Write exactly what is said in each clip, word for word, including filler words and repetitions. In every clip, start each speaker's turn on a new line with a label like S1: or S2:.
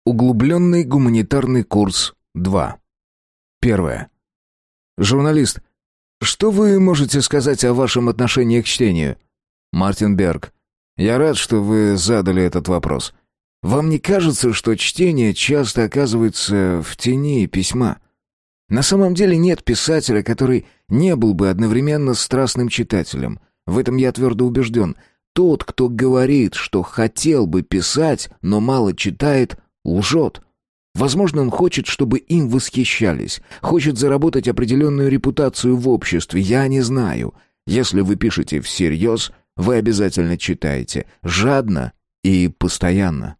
S1: Углубленный гуманитарный курс два. Первое. Журналист, что вы можете сказать о вашем отношении к чтению? Мартин Берг. Я рад, что вы задали этот вопрос. Вам не кажется, что чтение часто оказывается в тени письма? На самом деле нет писателя, который не был бы одновременно страстным читателем. В этом я твердо убежден. Тот, кто говорит, что хотел бы писать, но мало читает, лжет. Возможно, он хочет, чтобы им восхищались, хочет заработать определенную репутацию в обществе, я не знаю. Если вы пишете всерьез, вы обязательно читаете, жадно и постоянно.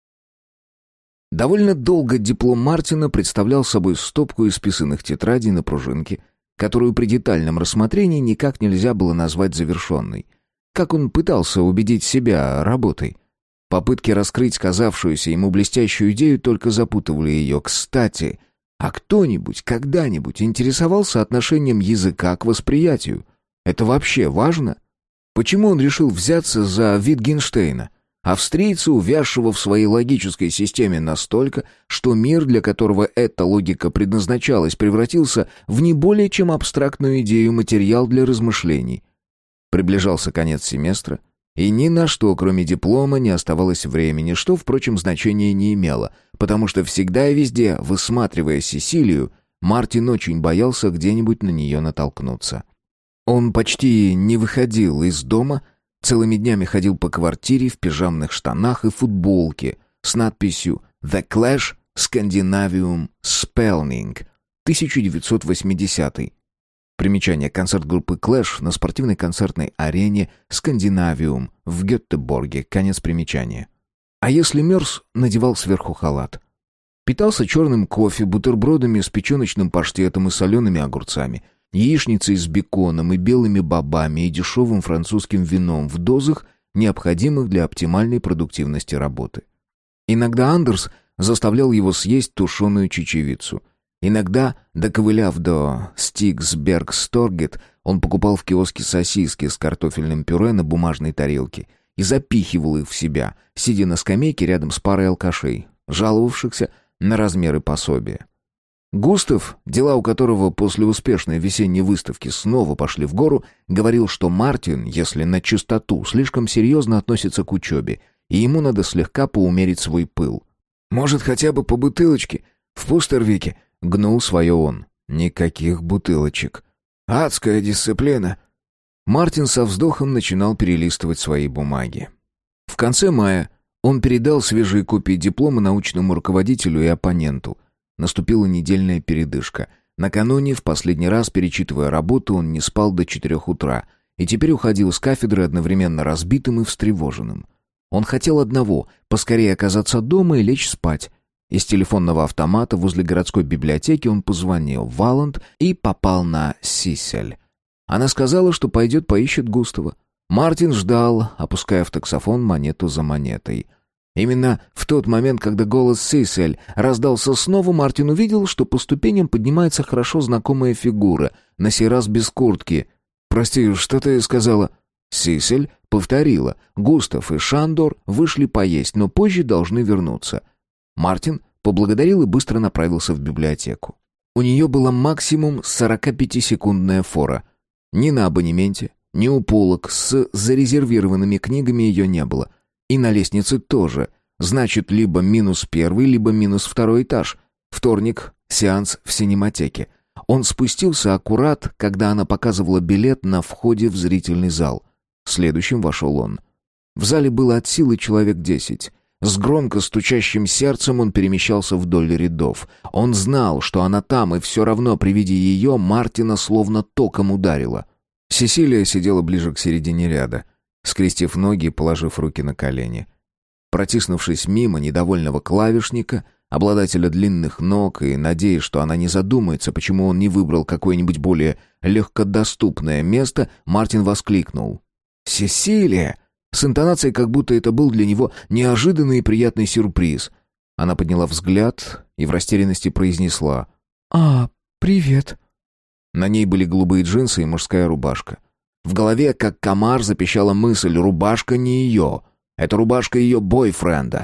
S1: Довольно долго диплом Мартина представлял собой стопку исписанных тетрадей на пружинке, которую при детальном рассмотрении никак нельзя было назвать завершенной. Как он пытался убедить себя работой? Попытки раскрыть казавшуюся ему блестящую идею только запутывали ее. Кстати, а кто-нибудь когда-нибудь интересовался отношением языка к восприятию? Это вообще важно? Почему он решил взяться за Витгенштейна, австрийца, увязшего в своей логической системе настолько, что мир, для которого эта логика предназначалась, превратился в не более чем абстрактную идею, материал для размышлений? Приближался конец семестра, и ни на что, кроме диплома, не оставалось времени, что, впрочем, значения не имело, потому что всегда и везде, высматривая Сесилию, Мартин очень боялся где-нибудь на нее натолкнуться. Он почти не выходил из дома, целыми днями ходил по квартире в пижамных штанах и футболке с надписью «The Clash Scandinavium Spelling тысяча девятьсот восьмидесятый». Примечание: концерт группы Clash на спортивной концертной арене «Скандинавиум» в Гетеборге. Конец примечания. А если мерз, надевал сверху халат. Питался черным кофе, бутербродами с печеночным паштетом и солеными огурцами, яичницей с беконом и белыми бобами и дешевым французским вином в дозах, необходимых для оптимальной продуктивности работы. Иногда Андерс заставлял его съесть тушеную чечевицу. Иногда, доковыляв до Стиксбергсторгет, он покупал в киоске сосиски с картофельным пюре на бумажной тарелке и запихивал их в себя, сидя на скамейке рядом с парой алкашей, жаловавшихся на размеры пособия. Густав, дела у которого после успешной весенней выставки снова пошли в гору, говорил, что Мартин, если на чистоту, слишком серьезно относится к учебе, и ему надо слегка поумерить свой пыл. «Может, хотя бы по бутылочке в Пустервике?» — гнул свое он. «Никаких бутылочек. Адская дисциплина». Мартин со вздохом начинал перелистывать свои бумаги. В конце мая он передал свежие копии диплома научному руководителю и оппоненту. Наступила недельная передышка. Накануне, в последний раз перечитывая работу, он не спал до четырех утра и теперь уходил с кафедры одновременно разбитым и встревоженным. Он хотел одного — поскорее оказаться дома и лечь спать. Из телефонного автомата возле городской библиотеки он позвонил в Валанд и попал на Сисель. Она сказала, что пойдет поищет Густава. Мартин ждал, опуская в таксофон монету за монетой. Именно в тот момент, когда голос Сисель раздался снова, Мартин увидел, что по ступеням поднимается хорошо знакомая фигура, на сей раз без куртки. «Прости, что ты сказала?» Сисель повторила. Густав и Шандор вышли поесть, но позже должны вернуться. Мартин поблагодарил и быстро направился в библиотеку. У нее была максимум сорокапятисекундная фора. Ни на абонементе, ни у полок с зарезервированными книгами ее не было. И на лестнице тоже. Значит, либо минус первый, либо минус второй этаж. Вторник, сеанс в синематеке. Он спустился аккурат, когда она показывала билет на входе в зрительный зал. Следующим вошел он. В зале было от силы человек десять. С громко стучащим сердцем он перемещался вдоль рядов. Он знал, что она там, и все равно при виде ее Мартина словно током ударило. Сесилия сидела ближе к середине ряда, скрестив ноги и положив руки на колени. Протиснувшись мимо недовольного клавишника, обладателя длинных ног, и надеясь, что она не задумается, почему он не выбрал какое-нибудь более легкодоступное место, Мартин воскликнул: «Сесилия!» С интонацией, как будто это был для него неожиданный и приятный сюрприз. Она подняла взгляд и в растерянности произнесла: «А, привет». На ней были голубые джинсы и мужская рубашка. В голове, как комар, запищала мысль: рубашка не ее. Это рубашка ее бойфренда.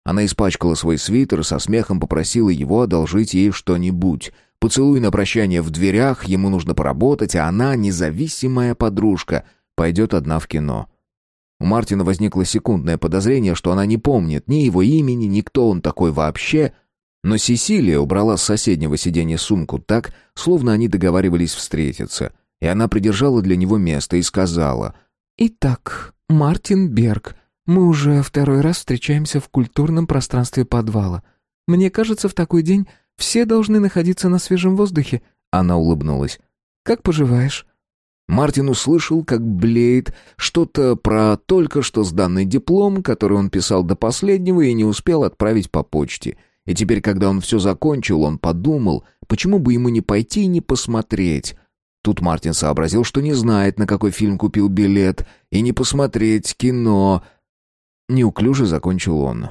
S1: Она испачкала свой свитер, со смехом попросила его одолжить ей что-нибудь. Поцелуй на прощание в дверях, ему нужно поработать, а она, независимая подружка, пойдет одна в кино. У Мартина возникло секундное подозрение, что она не помнит ни его имени, ни кто он такой вообще, но Сесилия убрала с соседнего сиденья сумку так, словно они договаривались встретиться, и она придержала для него место и сказала:
S2: «Итак, Мартин Берг, мы уже второй раз встречаемся в культурном пространстве подвала. Мне кажется, в такой день все должны находиться на свежем воздухе».
S1: Она улыбнулась.
S2: «Как поживаешь?»
S1: Мартин услышал, как блеет что-то про только что сданный диплом, который он писал до последнего и не успел отправить по почте. И теперь, когда он все закончил, он подумал, почему бы ему не пойти и не посмотреть. Тут Мартин сообразил, что не знает, на какой фильм купил билет, и не посмотреть кино. Неуклюже закончил он.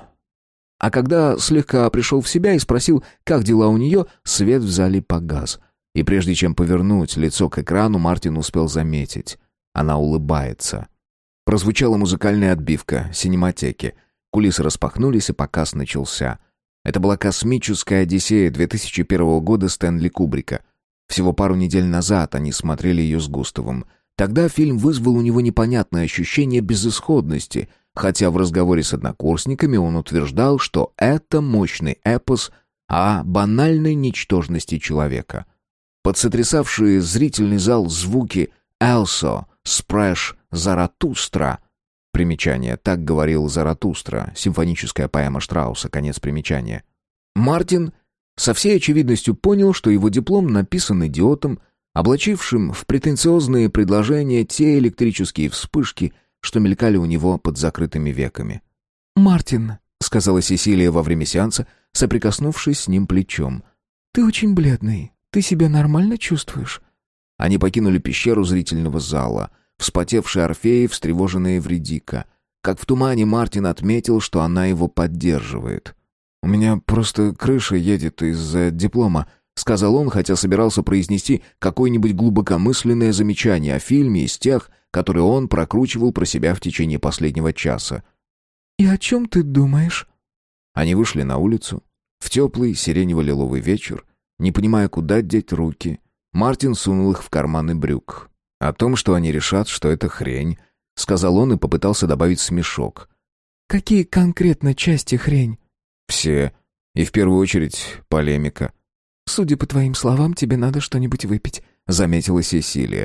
S1: А когда слегка пришел в себя и спросил, как дела у нее, свет в зале погас. И прежде чем повернуть лицо к экрану, Мартин успел заметить. Она улыбается. Прозвучала музыкальная отбивка синематеки. Кулисы распахнулись, и показ начался. Это была «Космическая Одиссея» две тысячи первого года Стэнли Кубрика. Всего пару недель назад они смотрели ее с Густавом. Тогда фильм вызвал у него непонятное ощущение безысходности, хотя в разговоре с однокурсниками он утверждал, что это мощный эпос о банальной ничтожности человека. Под сотрясавшие зрительный зал звуки «Элсо», «Спрэш», «Заратустра». Примечание. Так говорил Заратустра. Симфоническая поэма Штрауса. Конец примечания. Мартин со всей очевидностью понял, что его диплом написан идиотом, облачившим в претенциозные предложения те электрические вспышки, что мелькали у него под закрытыми веками.
S2: «Мартин», — сказала
S1: Сесилия во время сеанса, соприкоснувшись с ним плечом,
S2: — «ты очень бледный. Ты себя нормально чувствуешь?»
S1: Они покинули пещеру зрительного зала. Вспотевший Орфей, встревоженный Эвридика. Как в тумане Мартин отметил, что она его поддерживает. «У меня просто крыша едет из-за диплома», — сказал он, хотя собирался произнести какое-нибудь глубокомысленное замечание о фильме из тех, которые он прокручивал про себя в течение последнего часа.
S2: «И о чем ты думаешь?»
S1: Они вышли на улицу. В теплый сиренево-лиловый вечер, не понимая, куда деть руки, Мартин сунул их в карманы брюк. «О том, что они решат, что это хрень», — сказал он и попытался добавить смешок.
S2: «Какие конкретно части хрень?»
S1: «Все. И в первую очередь полемика».
S2: «Судя по твоим словам, тебе надо что-нибудь выпить», —
S1: заметила Сесилия.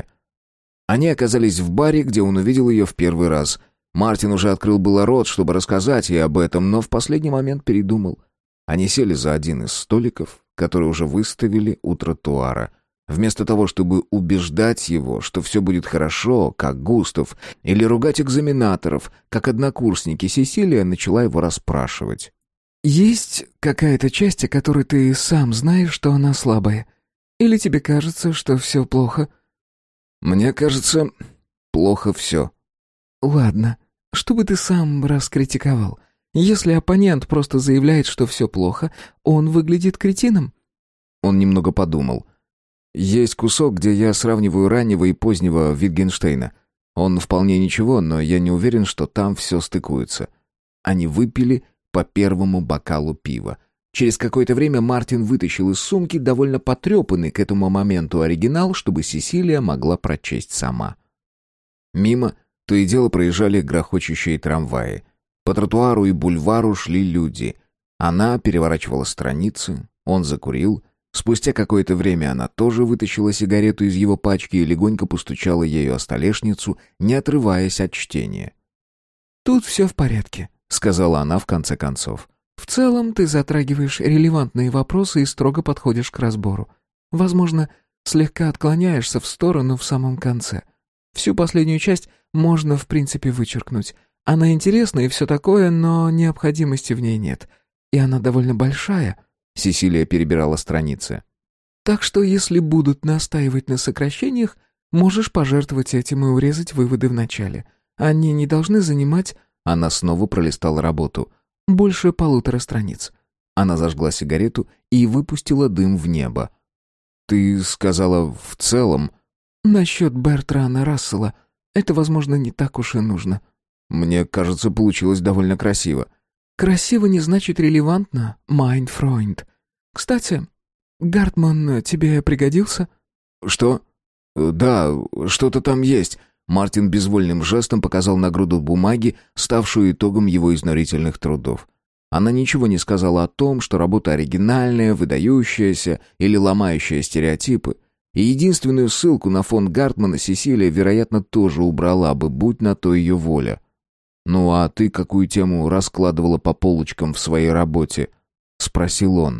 S1: Они оказались в баре, где он увидел ее в первый раз. Мартин уже открыл было рот, чтобы рассказать ей об этом, но в последний момент передумал. Они сели за один из столиков, который уже выставили у тротуара. Вместо того, чтобы убеждать его, что все будет хорошо, как Густав, или ругать экзаменаторов, как однокурсники, Сесилия начала его расспрашивать.
S2: «Есть какая-то часть, о которой ты сам знаешь, что она слабая? Или тебе кажется, что все плохо?»
S1: «Мне кажется, плохо все».
S2: «Ладно, что бы ты сам раскритиковал? Если оппонент просто заявляет, что все плохо, он выглядит кретином?»
S1: Он немного подумал. «Есть кусок, где я сравниваю раннего и позднего Витгенштейна. Он вполне ничего, но я не уверен, что там все стыкуется». Они выпили по первому бокалу пива. Через какое-то время Мартин вытащил из сумки довольно потрепанный к этому моменту оригинал, чтобы Сесилия могла прочесть сама. Мимо то и дело проезжали грохочущие трамваи. По тротуару и бульвару шли люди. Она переворачивала страницы, он закурил. Спустя какое-то время она тоже вытащила сигарету из его пачки и легонько постучала ею о столешницу, не отрываясь от чтения.
S2: «Тут все в порядке», — сказала она в конце концов. «В целом ты затрагиваешь релевантные вопросы и строго подходишь к разбору. Возможно, слегка отклоняешься в сторону в самом конце. Всю последнюю часть можно, в принципе, вычеркнуть. Она интересна и все такое, но необходимости в ней нет. И она довольно большая».
S1: Сесилия перебирала страницы.
S2: «Так что, если будут настаивать на сокращениях, можешь пожертвовать этим и урезать выводы в начале. Они не должны занимать...»
S1: Она снова пролистала работу.
S2: «Больше полутора страниц».
S1: Она зажгла сигарету и выпустила дым в небо. «Ты сказала в целом...»
S2: «Насчет Бертрана Рассела. Это, возможно, не так уж и нужно».
S1: «Мне кажется, получилось довольно красиво».
S2: Красиво не значит релевантно, mein Freund. Кстати, Гартман тебе пригодился?»
S1: «Что?» «Да, что-то там есть». Мартин безвольным жестом показал на груду бумаги, ставшую итогом его изнурительных трудов. Она ничего не сказала о том, что работа оригинальная, выдающаяся или ломающая стереотипы. И единственную ссылку на фон Гартмана Сесилия, вероятно, тоже убрала бы, будь на то ее воля. «Ну а ты какую тему раскладывала по полочкам в своей работе?» — спросил он.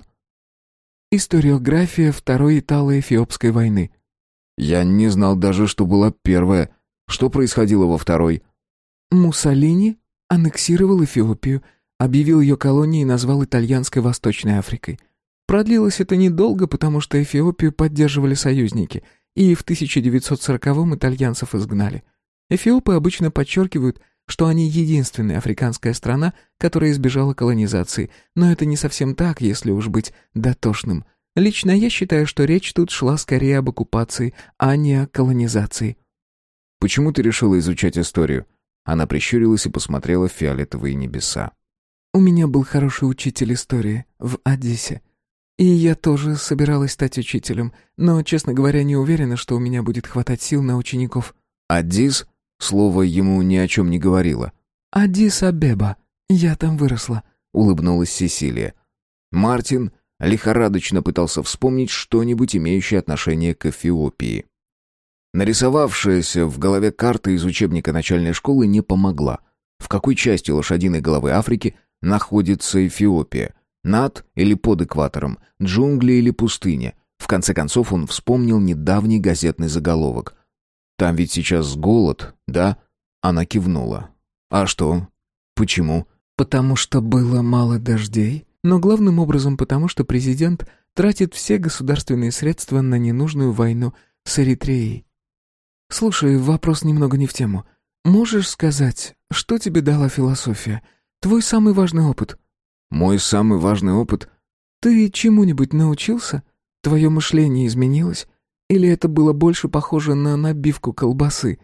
S2: «Историография Второй Итало-Эфиопской войны».
S1: «Я не знал даже, что была первая. Что происходило во второй?»
S2: «Муссолини аннексировал Эфиопию, объявил ее колонией и назвал итальянской Восточной Африкой. Продлилось это недолго, потому что Эфиопию поддерживали союзники, и в тысяча девятьсот сороковом итальянцев изгнали. Эфиопы обычно подчеркивают, что они единственная африканская страна, которая избежала колонизации, но это не совсем так, если уж быть дотошным. Лично я считаю, что речь тут шла скорее об оккупации, а не о колонизации».
S1: «Почему ты решила изучать историю?» Она прищурилась и посмотрела в фиолетовые небеса.
S2: «У меня был хороший учитель истории в Аддисе. И я тоже собиралась стать учителем, но, честно говоря, не уверена, что у меня будет хватать сил на учеников».
S1: «Аддис?» Слово ему ни о чем не говорило.
S2: «Аддис-Абеба. Я там выросла», — улыбнулась Сесилия.
S1: Мартин лихорадочно пытался вспомнить что-нибудь, имеющее отношение к Эфиопии. Нарисовавшаяся в голове карта из учебника начальной школы не помогла. В какой части лошадиной головы Африки находится Эфиопия? Над или под экватором? Джунгли или пустыня? В конце концов он вспомнил недавний газетный заголовок. «Там ведь сейчас голод, да?» Она кивнула. «А что? Почему?»
S2: «Потому что было мало дождей, но главным образом потому, что президент тратит все государственные средства на ненужную войну с Эритреей. Слушай, вопрос немного не в тему. Можешь сказать, что тебе дала философия? Твой самый важный опыт?»
S1: «Мой самый важный опыт?»
S2: «Ты чему-нибудь научился? Твое мышление изменилось? Или это было больше похоже на набивку колбасы?»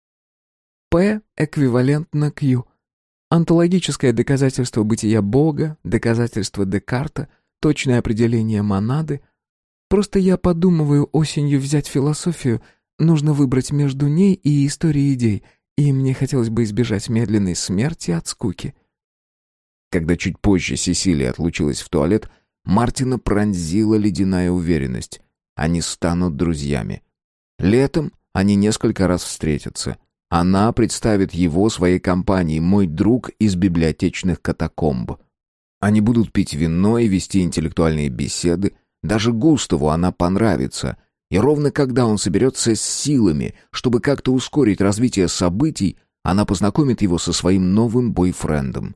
S2: П эквивалентно Q. Онтологическое доказательство бытия Бога, доказательство Декарта, точное определение монады. Просто я подумываю осенью взять философию, нужно выбрать между ней и историей идей, и мне хотелось бы избежать медленной смерти от скуки».
S1: Когда чуть позже Сесилия отлучилась в туалет, Мартина пронзила ледяная уверенность. Они станут друзьями. Летом они несколько раз встретятся. Она представит его своей компании, мой друг из библиотечных катакомб. Они будут пить вино и вести интеллектуальные беседы. Даже Густаву она понравится. И ровно когда он соберется с силами, чтобы как-то ускорить развитие событий, она познакомит его со своим новым бойфрендом.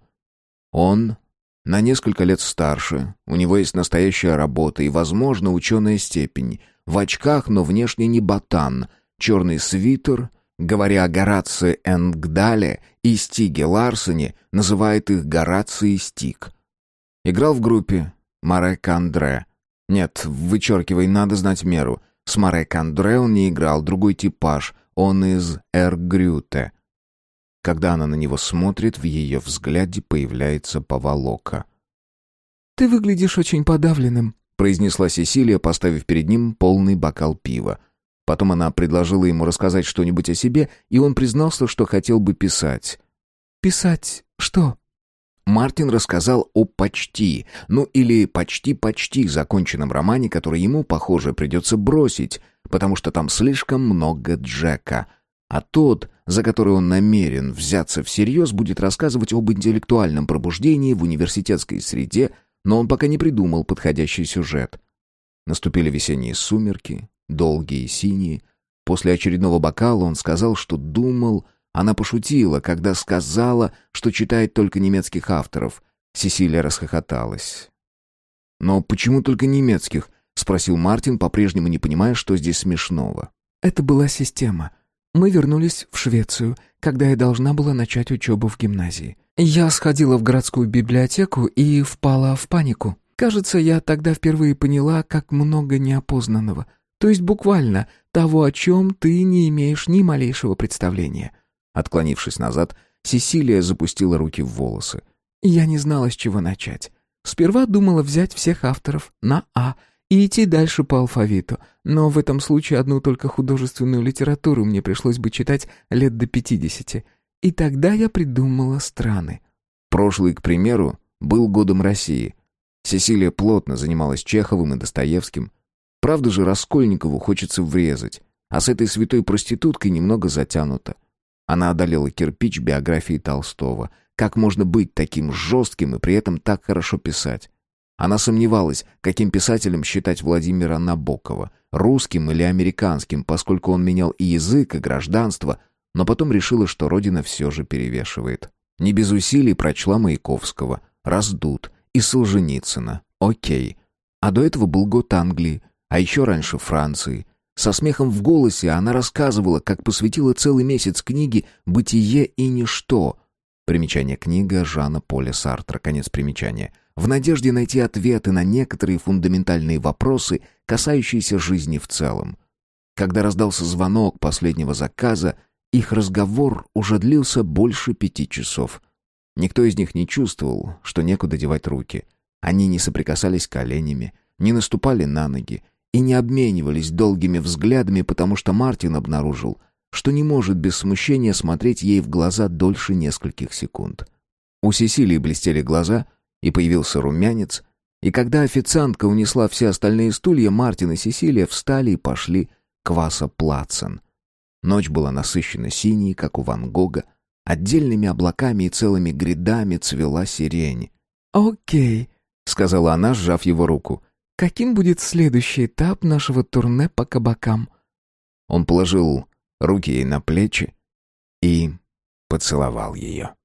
S1: Он на несколько лет старше, у него есть настоящая работа и, возможно, ученая степень. В очках, но внешне не ботан. Черный свитер, говоря о Горации Энгдале и Стиге Ларсене, называет их Гораций и Стиг. Играл в группе Марек Андре. Нет, вычеркивай, надо знать меру. С Марек Андре он не играл, другой типаж, он из Эр Грюте. Когда она на него смотрит, в ее взгляде появляется поволока.
S2: «Ты выглядишь очень подавленным»,
S1: — произнесла Сесилия, поставив перед ним полный бокал пива. Потом она предложила ему рассказать что-нибудь о себе, и он признался, что хотел бы писать.
S2: «Писать что?»
S1: Мартин рассказал о почти, ну или почти-почти законченном романе, который ему, похоже, придется бросить, потому что там слишком много Джека. А тот, за который он намерен взяться всерьез, будет рассказывать об интеллектуальном пробуждении в университетской среде, но он пока не придумал подходящий сюжет. Наступили весенние сумерки, долгие и синие. После очередного бокала он сказал, что думал... Она пошутила, когда сказала, что читает только немецких авторов. Сесилия расхохоталась. «Но почему только немецких?» — спросил Мартин, по-прежнему не понимая, что здесь смешного.
S2: «Это была система. Мы вернулись в Швецию, когда я должна была начать учебу в гимназии. Я сходила в городскую библиотеку и впала в панику. Кажется, я тогда впервые поняла, как много неопознанного. То есть буквально того, о чем ты не имеешь ни малейшего представления».
S1: Отклонившись назад, Сесилия запустила руки в волосы.
S2: Я не знала, с чего начать. Сперва думала взять всех авторов на «А» и идти дальше по алфавиту, но в этом случае одну только художественную литературу мне пришлось бы читать лет до пятидесяти. И тогда я придумала страны.
S1: Прошлый, к примеру, был годом России. Сесилия плотно занималась Чеховым и Достоевским. Правда же, Раскольникову хочется врезать, а с этой святой проституткой немного затянуто. Она одолела кирпич биографии Толстого. Как можно быть таким жестким и при этом так хорошо писать? Она сомневалась, каким писателем считать Владимира Набокова, русским или американским, поскольку он менял и язык, и гражданство, но потом решила, что родина все же перевешивает. Не без усилий прочла Маяковского, Раздут и Солженицына. Окей. А до этого был год Англии, а еще раньше Франции. Со смехом в голосе она рассказывала, как посвятила целый месяц книге «Бытие и ничто». Примечание: книга Жана Поля Сартра. Конец примечания. В надежде найти ответы на некоторые фундаментальные вопросы, касающиеся жизни в целом. Когда раздался звонок последнего заказа, их разговор уже длился больше пяти часов. Никто из них не чувствовал, что некуда девать руки. Они не соприкасались коленями, не наступали на ноги и не обменивались долгими взглядами, потому что Мартин обнаружил, что не может без смущения смотреть ей в глаза дольше нескольких секунд. У Сесилии блестели глаза, и появился румянец, и когда официантка унесла все остальные стулья, Мартин и Сесилия встали и пошли к Васа-Плацен. Ночь была насыщена синей, как у Ван Гога, отдельными облаками и целыми грядами цвела сирень.
S2: «Окей», — сказала она, сжав его руку. «Каким будет следующий этап нашего турне по кабакам?»
S1: Он положил руки ей на плечи и поцеловал ее.